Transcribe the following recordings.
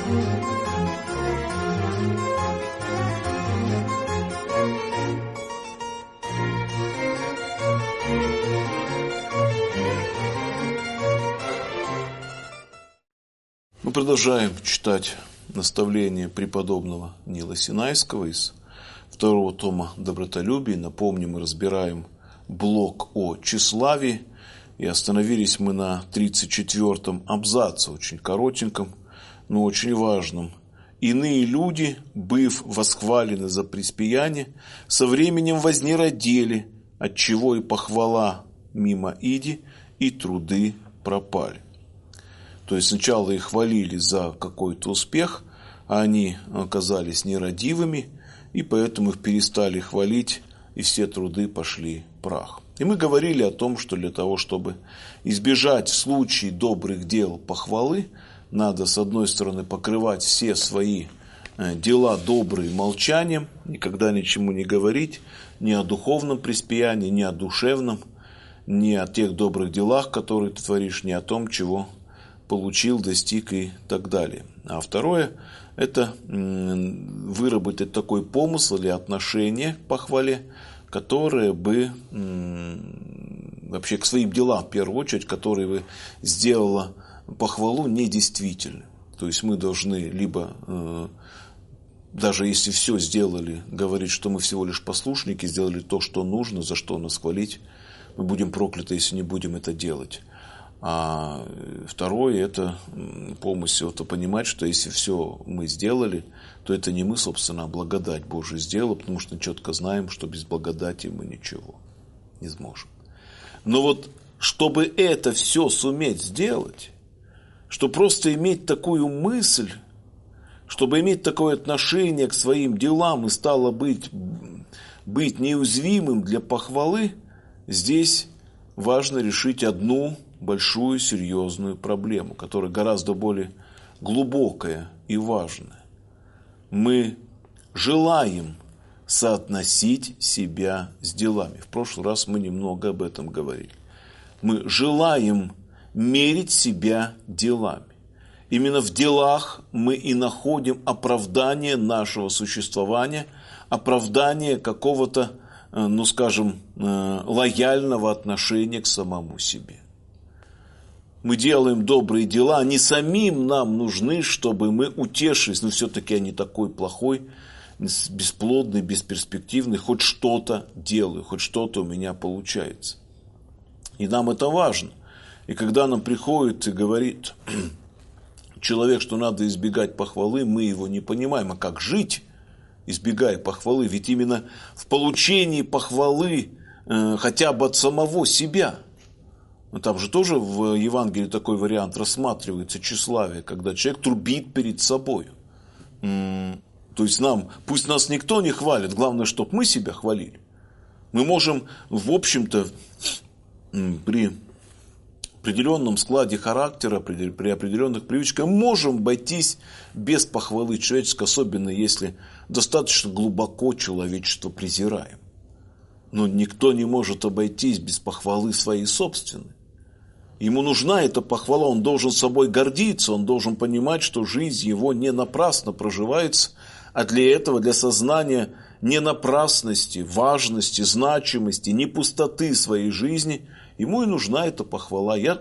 Мы продолжаем читать наставления преподобного Нила Синайского из второго тома «Добротолюбие». Напомню, мы разбираем блок о тщеславии, и остановились мы на 34-м абзаце, очень коротеньком, но очень важном. «Иные люди, быв восхвалены за преспияние, со временем вознеродели, отчего и похвала мимо иди, и труды пропали». То есть сначала их хвалили за какой-то успех, а они оказались нерадивыми, и поэтому их перестали хвалить, и все труды пошли прах. И мы говорили о том, что для того, чтобы избежать в случае добрых дел похвалы, надо, с одной стороны, покрывать все свои дела добрые молчанием, никогда ничему не говорить, ни о духовном преспиянии, ни о душевном, ни о тех добрых делах, которые ты творишь, ни о том, чего получил, достиг и так далее. А второе – это выработать такой помысл или отношение к похвале, которое бы вообще к своим делам, в первую очередь, которое бы сделало похвалу недействительной. То есть мы должны либо, даже если все сделали, говорить, что мы всего лишь послушники, сделали то, что нужно, за что нас хвалить, мы будем прокляты, если не будем это делать. А второе – это помысел, это понимать, что если все мы сделали, то это не мы, собственно, а благодать Божия сделала, потому что мы четко знаем, что без благодати мы ничего не сможем. Но вот, чтобы это все суметь сделать, чтобы просто иметь такую мысль, чтобы иметь такое отношение к своим делам и стало быть неуязвимым для похвалы, здесь важно решить одну большую серьезную проблему, которая гораздо более глубокая и важная. Мы желаем соотносить себя с делами. В прошлый раз мы немного об этом говорили. Мы желаем мерить себя делами. Именно в делах мы и находим оправдание нашего существования, оправдание какого-то, лояльного отношения к самому себе. Мы делаем добрые дела, они самим нам нужны, чтобы мы утешились, но все-таки я не такой плохой, бесплодный, бесперспективный, хоть что-то делаю, хоть что-то у меня получается. И нам это важно. И когда нам приходит и говорит человек, что надо избегать похвалы, мы его не понимаем, а как жить, избегая похвалы? Ведь именно в получении похвалы хотя бы от самого себя. Там же тоже в Евангелии такой вариант рассматривается тщеславие, когда человек трубит перед собой. То есть пусть нас никто не хвалит, главное, чтобы мы себя хвалили. Мы можем, в общем-то, при определенном складе характера, при определенных привычках, можем обойтись без похвалы человеческой, особенно если достаточно глубоко человечество презираем. Но никто не может обойтись без похвалы своей собственной. Ему нужна эта похвала, он должен собой гордиться, он должен понимать, что жизнь его не напрасно проживается, а для этого, для сознания не напрасности, важности, значимости, не пустоты своей жизни, ему и нужна эта похвала. Я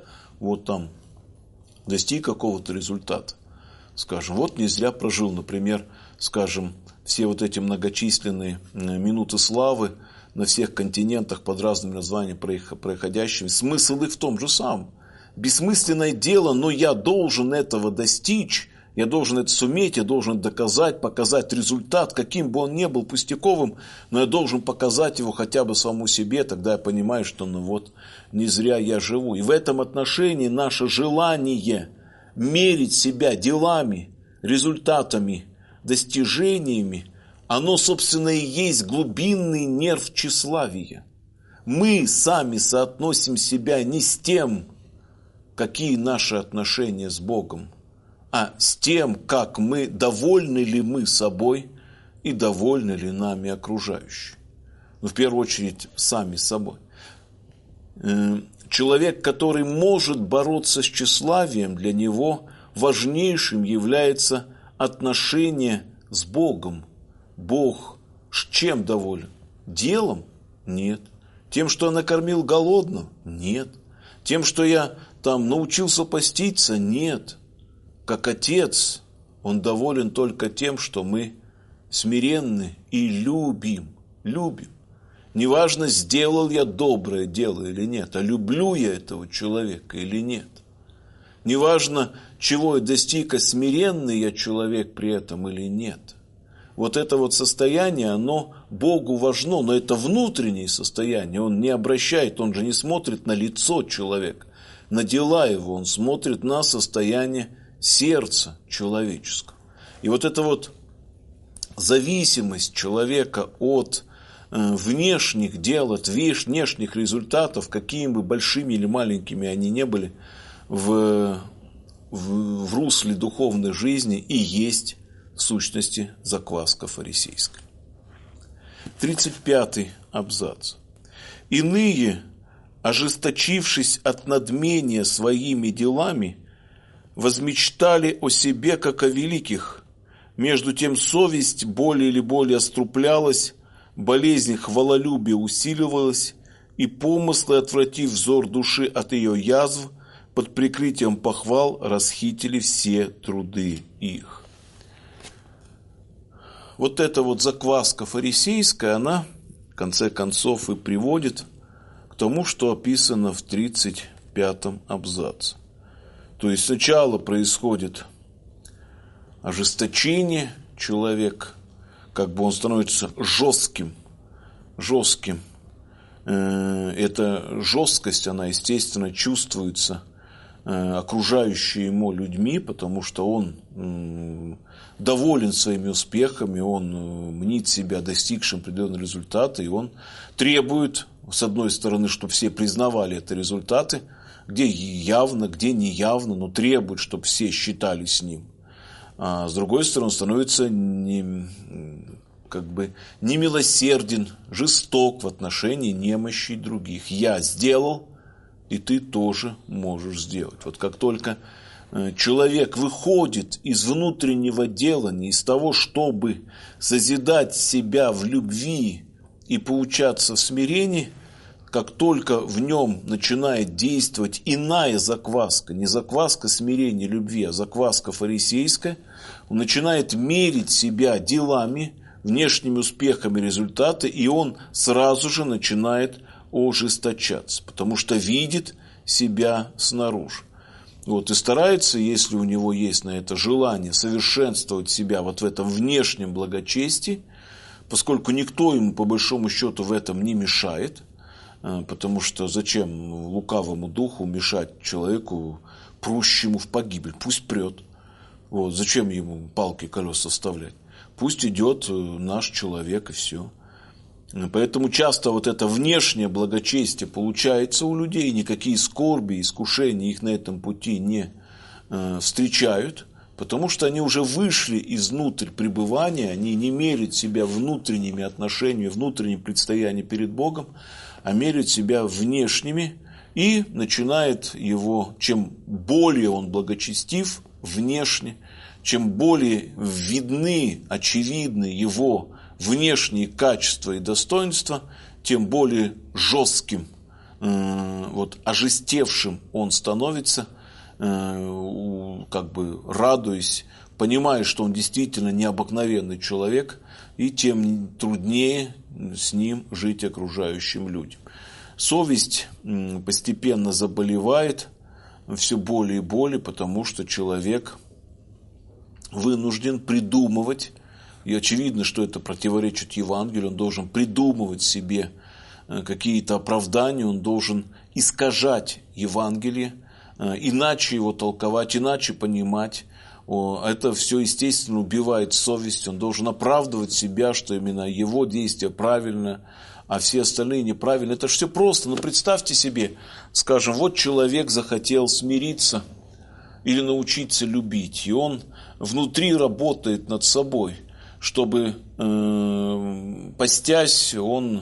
достиг какого-то результата. Скажем, не зря прожил, например, все эти многочисленные минуты славы на всех континентах под разными названиями происходящими. Смысл их в том же самом. Бессмысленное дело, но я должен этого достичь, я должен это суметь, я должен доказать, показать результат, каким бы он ни был пустяковым, но я должен показать его хотя бы самому себе, тогда я понимаю, что не зря я живу. И в этом отношении наше желание мерить себя делами, результатами, достижениями, оно, собственно, и есть глубинный нерв тщеславия. Мы сами соотносим себя не с тем, какие наши отношения с Богом, а с тем, как довольны ли мы собой и довольны ли нами окружающие. В первую очередь, сами собой. Человек, который может бороться с тщеславием, для него важнейшим является отношения с Богом. Бог чем доволен? Делом? Нет. Тем, что я накормил голодного? Нет. Тем, что я научился поститься? Нет. Как Отец, Он доволен только тем, что мы смиренны и любим. Любим. Неважно, сделал я доброе дело или нет, а люблю я этого человека или нет. Неважно, чего я достиг, а смиренный я человек при этом или нет. Вот это вот состояние, оно Богу важно, но это внутреннее состояние. Он не обращает, он же не смотрит на лицо человека, на дела его, он смотрит на состояние сердца человеческого. И вот эта вот зависимость человека от внешних дел, от внешних результатов, какими бы большими или маленькими они не были, в русле духовной жизни и есть в сущности закваска фарисейская. 35-й абзац. Иные, ожесточившись от надмения своими делами, возмечтали о себе, как о великих. Между тем совесть более или более оструплялась, болезнь хвалолюбия усиливалась, и помыслы, отвратив взор души от ее язв, под прикрытием похвал расхитили все труды их. Вот эта вот закваска фарисейская, она в конце концов и приводит к тому, что описано в 35-м абзаце. То есть сначала происходит ожесточение человека, как бы он становится жестким. Эта жесткость, она, естественно, чувствуется окружающими ему людьми, потому что он доволен своими успехами, он мнит себя достигшим определенного результата, и он требует, с одной стороны, чтобы все признавали эти результаты, где явно, где неявно, но требует, чтобы все считали с ним. А с другой стороны, он становится немилосерден, жесток в отношении немощи других. Я сделал, и ты тоже можешь сделать. Вот как только человек выходит из внутреннего делания, из того, чтобы созидать себя в любви и поучаться в смирении, как только в нем начинает действовать иная закваска, не закваска смирения, любви, а закваска фарисейская, он начинает мерить себя делами, внешними успехами результаты, и он сразу же начинает ожесточаться, потому что видит себя снаружи. Вот, и старается, если у него есть на это желание, совершенствовать себя вот в этом внешнем благочестии, поскольку никто ему по большому счету в этом не мешает, потому что зачем лукавому духу мешать человеку, прущему в погибель? Пусть прет. Вот, зачем ему палки и колеса вставлять? Пусть идет наш человек и все. Поэтому часто вот это внешнее благочестие получается у людей, никакие скорби, искушения их на этом пути не встречают, потому что они уже вышли изнутрь пребывания, они не меряют себя внутренними отношениями, внутренним предстоянием перед Богом, а меряют себя внешними, и начинает его, чем более он благочестив внешне, чем более видны, очевидны его внешние качества и достоинства, тем более жестким, ожестевшим он становится, радуясь, понимая, что он действительно необыкновенный человек, и тем труднее с ним жить окружающим людям. Совесть постепенно заболевает все более и более, потому что человек вынужден придумывать, и очевидно, что это противоречит Евангелию, он должен придумывать себе какие-то оправдания, он должен искажать Евангелие, иначе его толковать, иначе понимать. Это все, естественно, убивает совесть, он должен оправдывать себя, что именно его действие правильно, а все остальные неправильно. Это же все просто, но представьте себе, скажем, вот человек захотел смириться или научиться любить, и он внутри работает над собой, чтобы, постясь, он,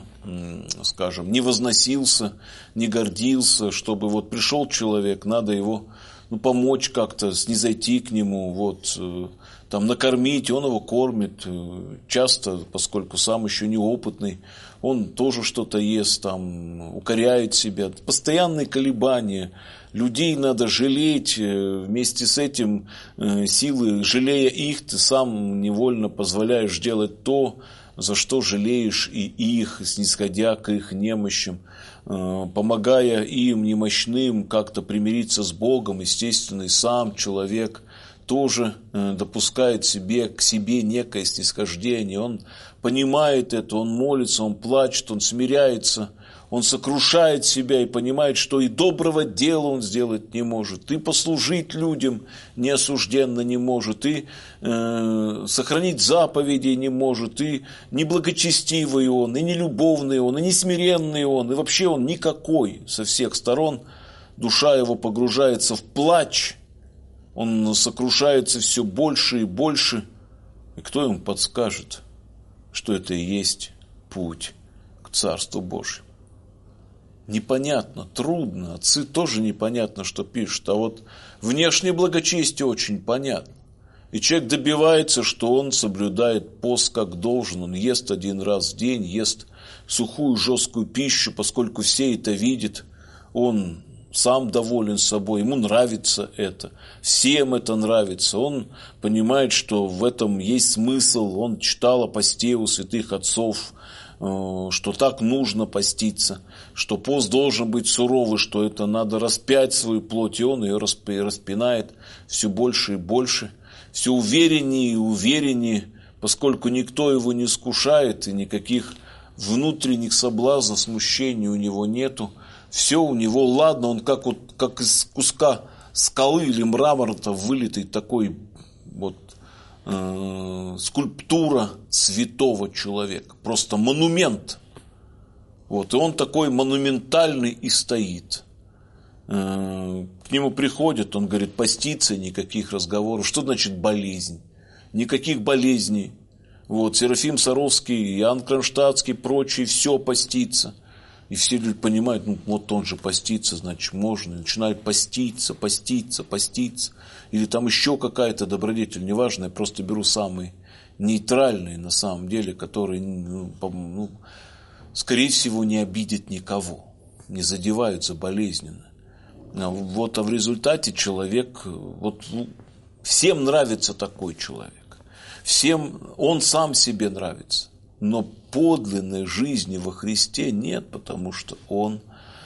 скажем, не возносился, не гордился, чтобы вот пришел человек, надо его помочь как-то, снизойти к нему, вот, там, накормить, он его кормит. Часто, поскольку сам еще неопытный, он тоже что-то ест, там, укоряет себя. Постоянные колебания. Людей надо жалеть, вместе с этим силы, жалея их, ты сам невольно позволяешь делать то, за что жалеешь и их, снисходя к их немощам, помогая им, немощным, как-то примириться с Богом. Естественно, и сам человек тоже допускает к себе некое снисхождение. Он понимает это, он молится, он плачет, он смиряется, он сокрушает себя и понимает, что и доброго дела он сделать не может, и послужить людям неосужденно не может, и сохранить заповеди не может, и неблагочестивый он, и нелюбовный он, и несмиренный он, и вообще он никакой со всех сторон. Душа его погружается в плач, он сокрушается все больше и больше. И кто ему подскажет, что это и есть путь к Царству Божьему? Непонятно, трудно. Отцы тоже непонятно, что пишут. А вот внешнее благочестие очень понятно. И человек добивается, что он соблюдает пост как должен. Он ест 1 раз в день, ест сухую жесткую пищу, поскольку все это видят. Он сам доволен собой, ему нравится это. Всем это нравится. Он понимает, что в этом есть смысл. Он читал о посте у святых отцов, что так нужно поститься, что пост должен быть суровый, что это надо распять свою плоть, и он ее распинает все больше и больше, все увереннее и увереннее, поскольку никто его не искушает, и никаких внутренних соблазнов, смущений у него нету, все у него ладно, он как из куска скалы или мрамора-то вылитый такой вот скульптура святого человека, просто монумент. Вот, и он такой монументальный и стоит. К нему приходят, он говорит, поститься, никаких разговоров. Что значит болезнь? Никаких болезней. Вот, Серафим Саровский, Иоанн Кронштадтский, прочие, все постится. И все люди понимают, вот он же постится, значит, можно. И начинают поститься. Или там еще какая-то добродетель, неважно, я просто беру самые нейтральные на самом деле, которые, скорее всего, не обидят никого, не задеваются болезненно. А в результате человек, всем нравится такой человек, всем он сам себе нравится, но подлинной жизни во Христе нет, потому что он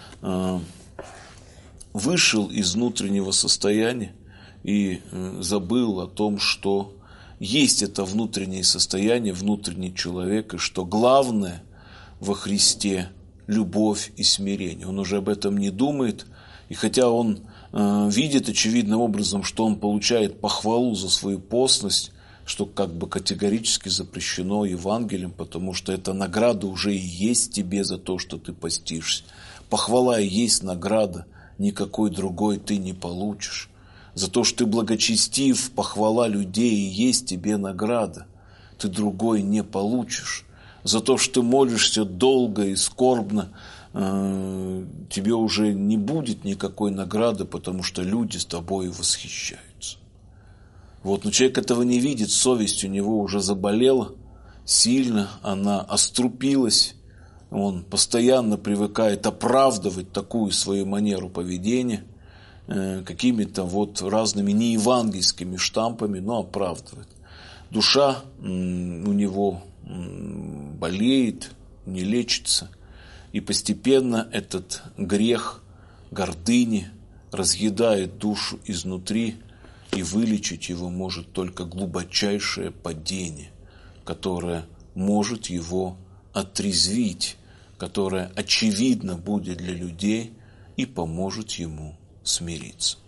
вышел из внутреннего состояния и забыл о том, что есть это внутреннее состояние, внутренний человек, и что главное во Христе – любовь и смирение. Он уже об этом не думает, и хотя он видит очевидным образом, что он получает похвалу за свою постность, что как бы категорически запрещено Евангелием, потому что эта награда уже и есть тебе за то, что ты постишься. Похвала и есть награда, никакой другой ты не получишь. За то, что ты благочестив, похвала людей и есть тебе награда. Ты другой не получишь. За то, что ты молишься долго и скорбно, тебе уже не будет никакой награды, потому что люди с тобой восхищаются. Но человек этого не видит, совесть у него уже заболела сильно, она острупилась. Он постоянно привыкает оправдывать такую свою манеру поведения какими-то разными неевангельскими штампами, но оправдывает. Душа у него болеет, не лечится, и постепенно этот грех гордыни разъедает душу изнутри, и вылечить его может только глубочайшее падение, которое может его отрезвить, которое очевидно будет для людей и поможет ему смириться.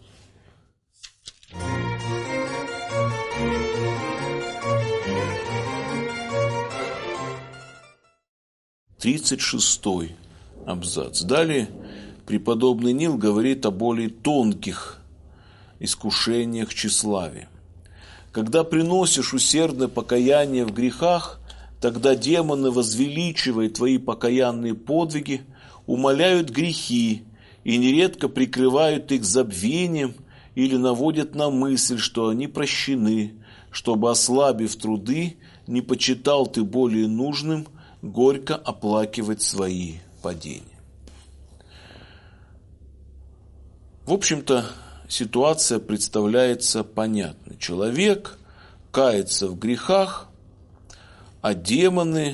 36-й абзац. Далее преподобный Нил говорит о более тонких искушениях тщеславия. Когда приносишь усердное покаяние в грехах, тогда демоны, возвеличивая твои покаянные подвиги, умаляют грехи и нередко прикрывают их забвением или наводят на мысль, что они прощены, чтобы, ослабив труды, не почитал ты более нужным горько оплакивать свои падения. В общем-то, ситуация представляется понятной. Человек кается в грехах, а демоны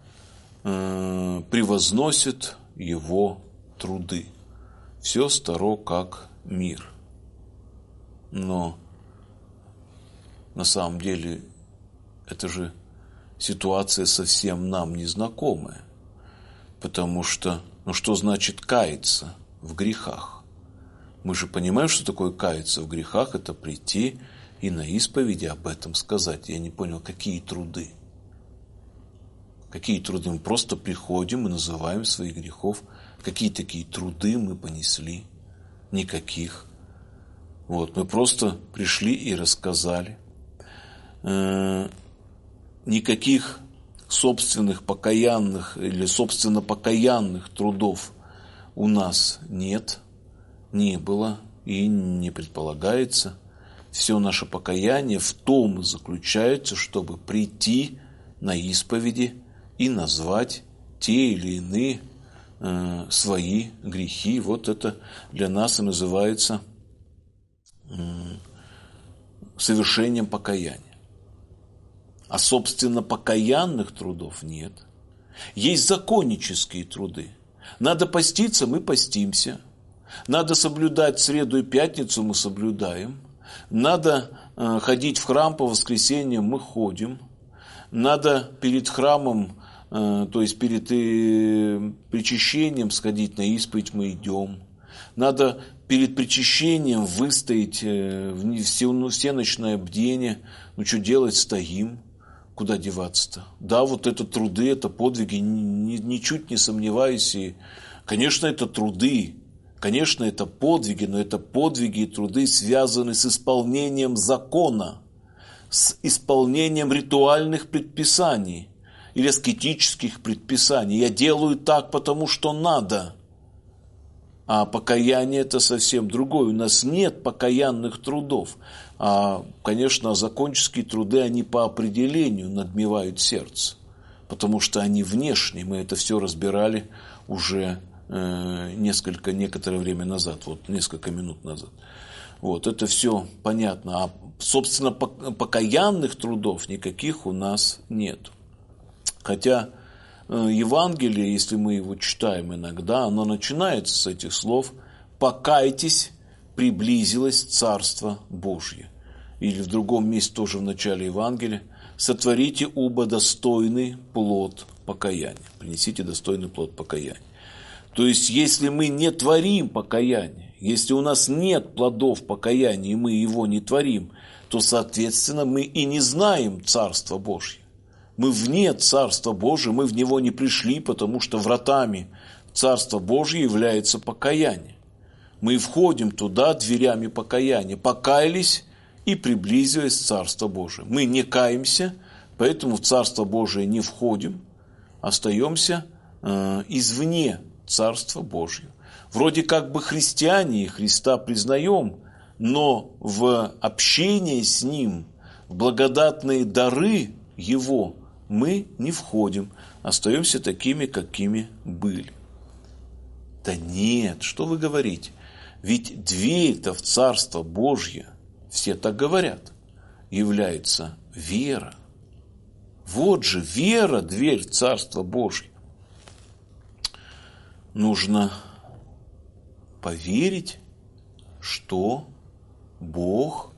превозносят его труды. Все старо, как мир. Но на самом деле это же ситуация совсем нам незнакомая. Потому что, что значит каяться в грехах? Мы же понимаем, что такое каяться в грехах. Это прийти и на исповеди об этом сказать. Я не понял, какие труды? Какие труды? Мы просто приходим и называем своих грехов. Какие такие труды мы понесли? Никаких. Вот, мы просто пришли и рассказали. Никаких собственных покаянных или собственно покаянных трудов у нас нет, не было и не предполагается. Все наше покаяние в том и заключается, чтобы прийти на исповеди и назвать те или иные свои грехи. Вот это для нас и называется совершением покаяния. А собственно покаянных трудов нет. Есть законнические труды. Надо поститься, мы постимся. Надо соблюдать среду и пятницу, мы соблюдаем. Надо ходить в храм по воскресеньям, мы ходим. Надо перед храмом, то есть перед причащением сходить на исповедь, мы идем. Надо перед причащением выстоять всеночное бдение. Ну что делать, стоим. Куда деваться-то? Да, вот это труды, это подвиги, ничуть не сомневаюсь. И, конечно, это труды, конечно, это подвиги, но это подвиги и труды связаны с исполнением закона, с исполнением ритуальных предписаний или аскетических предписаний. Я делаю так, потому что надо. А покаяние – это совсем другое. У нас нет покаянных трудов. А, конечно, законческие труды, они по определению надмевают сердце. Потому что они внешние. Мы это все разбирали уже некоторое время назад. Вот несколько минут назад. Вот, это все понятно. А, собственно, покаянных трудов никаких у нас нет. Хотя Евангелие, если мы его читаем иногда, оно начинается с этих слов: «Покайтесь, приблизилось Царство Божье». Или в другом месте, тоже в начале Евангелия: «Сотворите убо достойный плод покаяния». Принесите достойный плод покаяния. То есть, если мы не творим покаяние, если у нас нет плодов покаяния, и мы его не творим, то, соответственно, мы и не знаем Царство Божье. Мы вне Царства Божия, мы в него не пришли, потому что вратами Царства Божия является покаяние. Мы входим туда дверями покаяния, покаялись и приблизились к Царству Божию. Мы не каемся, поэтому в Царство Божие не входим, остаемся извне Царства Божьего. Вроде как бы христиане, и Христа признаем, но в общении с Ним, в благодатные дары Его мы не входим, остаемся такими, какими были. Да нет, что вы говорите? Ведь дверь-то в Царство Божье, все так говорят, является вера. Вот же вера, дверь в Царство Божье. Нужно поверить, что Бог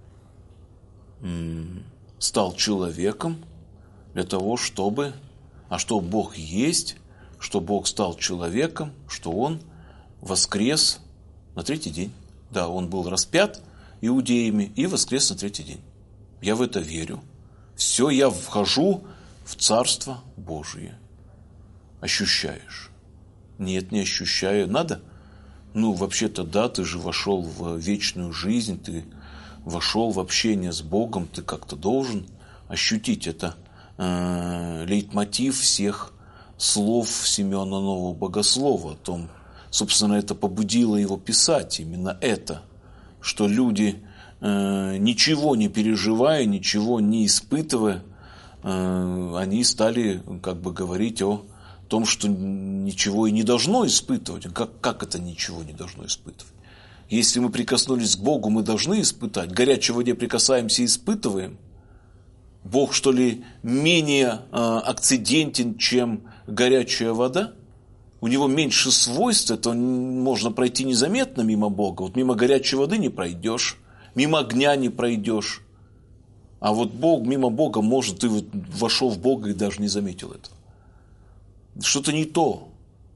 стал человеком для того, чтобы... А что Бог есть, что Бог стал человеком, что Он воскрес на третий день. Да, Он был распят иудеями и воскрес на третий день. Я в это верю. Все, я вхожу в Царство Божие. Ощущаешь? Нет, не ощущаю. Надо? Ну, вообще-то да, ты же вошел в вечную жизнь, ты вошел в общение с Богом, ты как-то должен ощутить это. Лейтмотив всех слов Симеона Нового Богослова о том, собственно, это побудило его писать именно это, что люди, ничего не переживая, ничего не испытывая, они стали как бы говорить о том, что ничего и не должно испытывать. Как это ничего не должно испытывать? Если мы прикоснулись к Богу, мы должны испытать. К горячей воде прикасаемся и испытываем. Бог, что ли, менее акцидентен, чем горячая вода? У него меньше свойств, это можно пройти незаметно мимо Бога. Вот мимо горячей воды не пройдешь, мимо огня не пройдешь. А вот Бог, мимо Бога, может, ты вот вошел в Бога и даже не заметил этого. Что-то не то.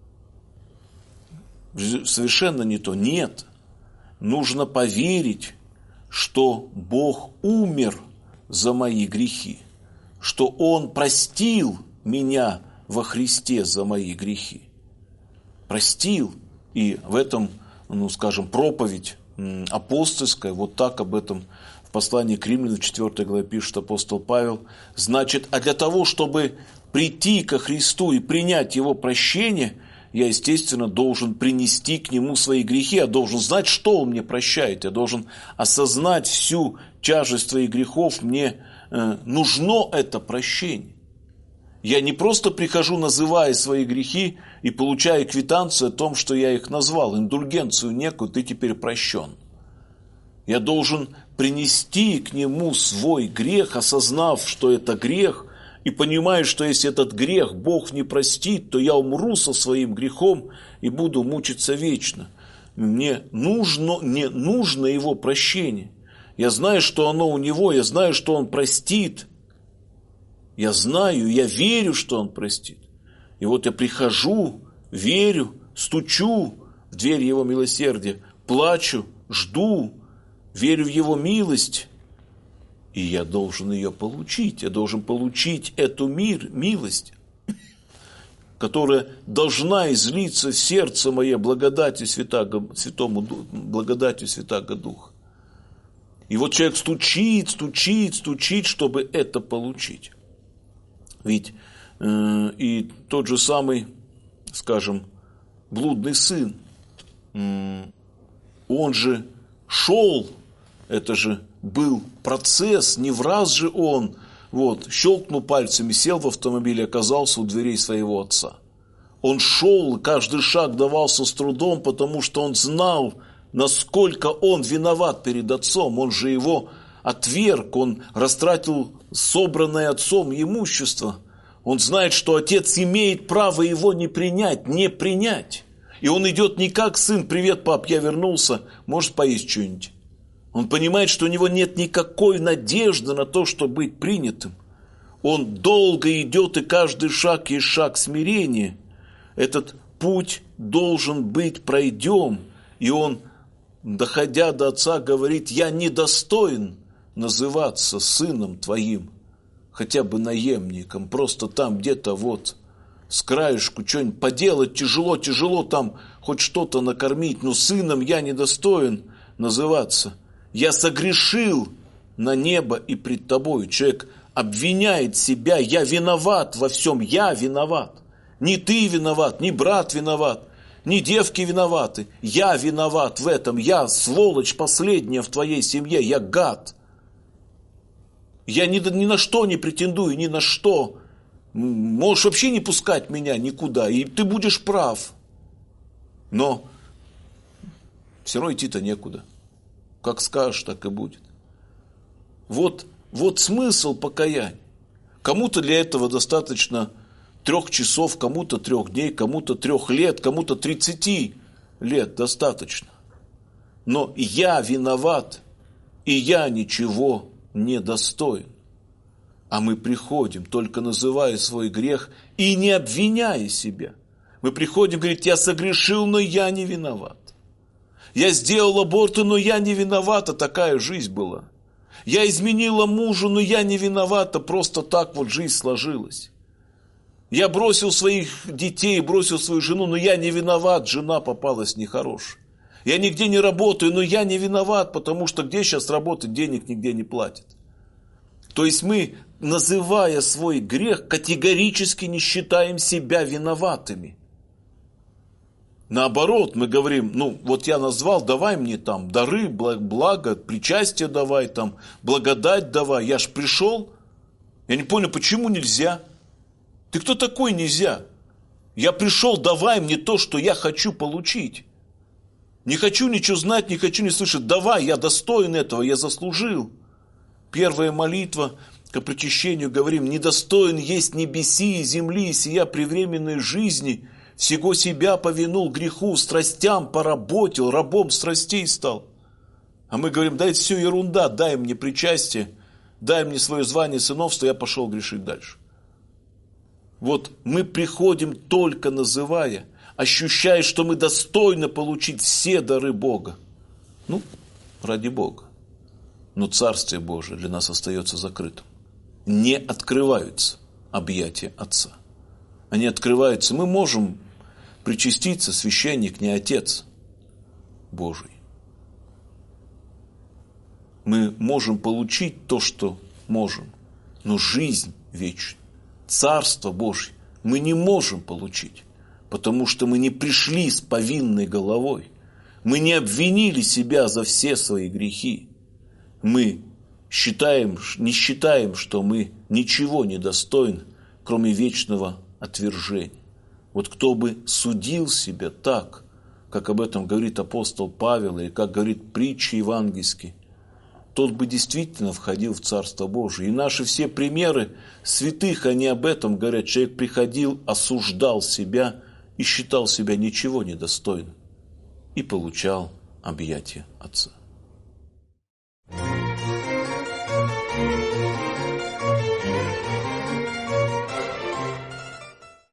Совершенно не то. Нет. Нужно поверить, что Бог умер за мои грехи, что Он простил меня во Христе за мои грехи. Простил. И в этом, проповедь апостольская, вот так об этом в послании к Римлянам в 4 главе пишет апостол Павел. Значит, а для того, чтобы прийти ко Христу и принять Его прощение, я, естественно, должен принести к Нему свои грехи, я должен знать, что Он мне прощает, я должен осознать всю тяжесть своих грехов, мне нужно это прощение. Я не просто прихожу, называя свои грехи и получаю квитанцию о том, что я их назвал, индульгенцию некую, ты теперь прощен. Я должен принести к Нему свой грех, осознав, что это грех, и понимаю, что если этот грех Бог не простит, то я умру со своим грехом и буду мучиться вечно. Мне не нужно Его прощение. Я знаю, что оно у Него, я знаю, что Он простит. Я знаю, я верю, что Он простит. И вот я прихожу, верю, стучу в дверь Его милосердия, плачу, жду, верю в Его милость. И я должен ее получить. Я должен получить эту милость, которая должна излиться в сердце мое благодатью Святаго Духа. И вот человек стучит, чтобы это получить. Ведь и тот же самый, блудный сын, он же шел, это же был процесс, не в раз же он, щелкнул пальцами, сел в автомобиль и оказался у дверей своего отца. Он шел, каждый шаг давался с трудом, потому что он знал, насколько он виноват перед отцом. Он же его отверг, он растратил собранное отцом имущество. Он знает, что отец имеет право его не принять. И он идет не как сын: привет, пап, я вернулся, может поесть что-нибудь. Он понимает, что у него нет никакой надежды на то, чтобы быть принятым. Он долго идет, и каждый шаг есть шаг смирения. Этот путь должен быть пройден. И он, доходя до отца, говорит: я недостоин называться сыном твоим, хотя бы наемником, просто там где-то с краешку что-нибудь поделать, тяжело там хоть что-то накормить, но сыном я недостоин называться. Я согрешил на небо и пред тобою. Человек обвиняет себя: я виноват во всем, я виноват. Не ты виноват, не брат виноват, не девки виноваты. Я виноват в этом, я сволочь последняя в твоей семье, я гад. Я ни на что не претендую, ни на что. Можешь вообще не пускать меня никуда, и ты будешь прав. Но все равно идти-то некуда. Как скажешь, так и будет. Вот смысл покаяния. Кому-то для этого достаточно 3 часов, кому-то 3 дней, кому-то 3 лет, кому-то 30 лет достаточно. Но я виноват, и я ничего не достоин. А мы приходим, только называя свой грех и не обвиняя себя. Мы приходим, говорит: я согрешил, но я не виноват. Я сделал аборты, но я не виновата, такая жизнь была. Я изменила мужу, но я не виновата, просто так жизнь сложилась. Я бросил своих детей, бросил свою жену, но я не виноват, жена попалась нехорошая. Я нигде не работаю, но я не виноват, потому что где сейчас работать, денег нигде не платят. То есть мы, называя свой грех, категорически не считаем себя виноватыми. Наоборот, мы говорим, ну вот я назвал, давай мне там дары, благо, причастие давай, там, благодать давай. Я ж пришел, я не понял, почему нельзя? Ты кто такой нельзя? Я пришел, давай мне то, что я хочу получить. Не хочу ничего знать, не хочу не слышать. Давай, я достоин этого, я заслужил. Первая молитва к причащению, говорим, недостоин есть небеси и земли, сия превременной жизни, всего себя повинул греху, страстям поработил, рабом страстей стал. А мы говорим, да это все ерунда, дай мне причастие, дай мне свое звание сыновства, я пошел грешить дальше. Вот мы приходим только называя, ощущая, что мы достойны получить все дары Бога. Ну, ради Бога. Но Царствие Божие для нас остается закрытым. Не открываются объятия Отца. Они открываются. Мы можем причаститься, священник не Отец Божий. Мы можем получить то, что можем. Но жизнь вечная, Царство Божье мы не можем получить. Потому что мы не пришли с повинной головой. Мы не обвинили себя за все свои грехи. Мы не считаем, что мы ничего не достойны, кроме вечного отвержения. Вот кто бы судил себя так, как об этом говорит апостол Павел, или как говорит притча евангельские, тот бы действительно входил в Царство Божие. И наши все примеры святых, они об этом говорят. Человек приходил, осуждал себя и считал себя ничего недостойным. И получал объятия Отца.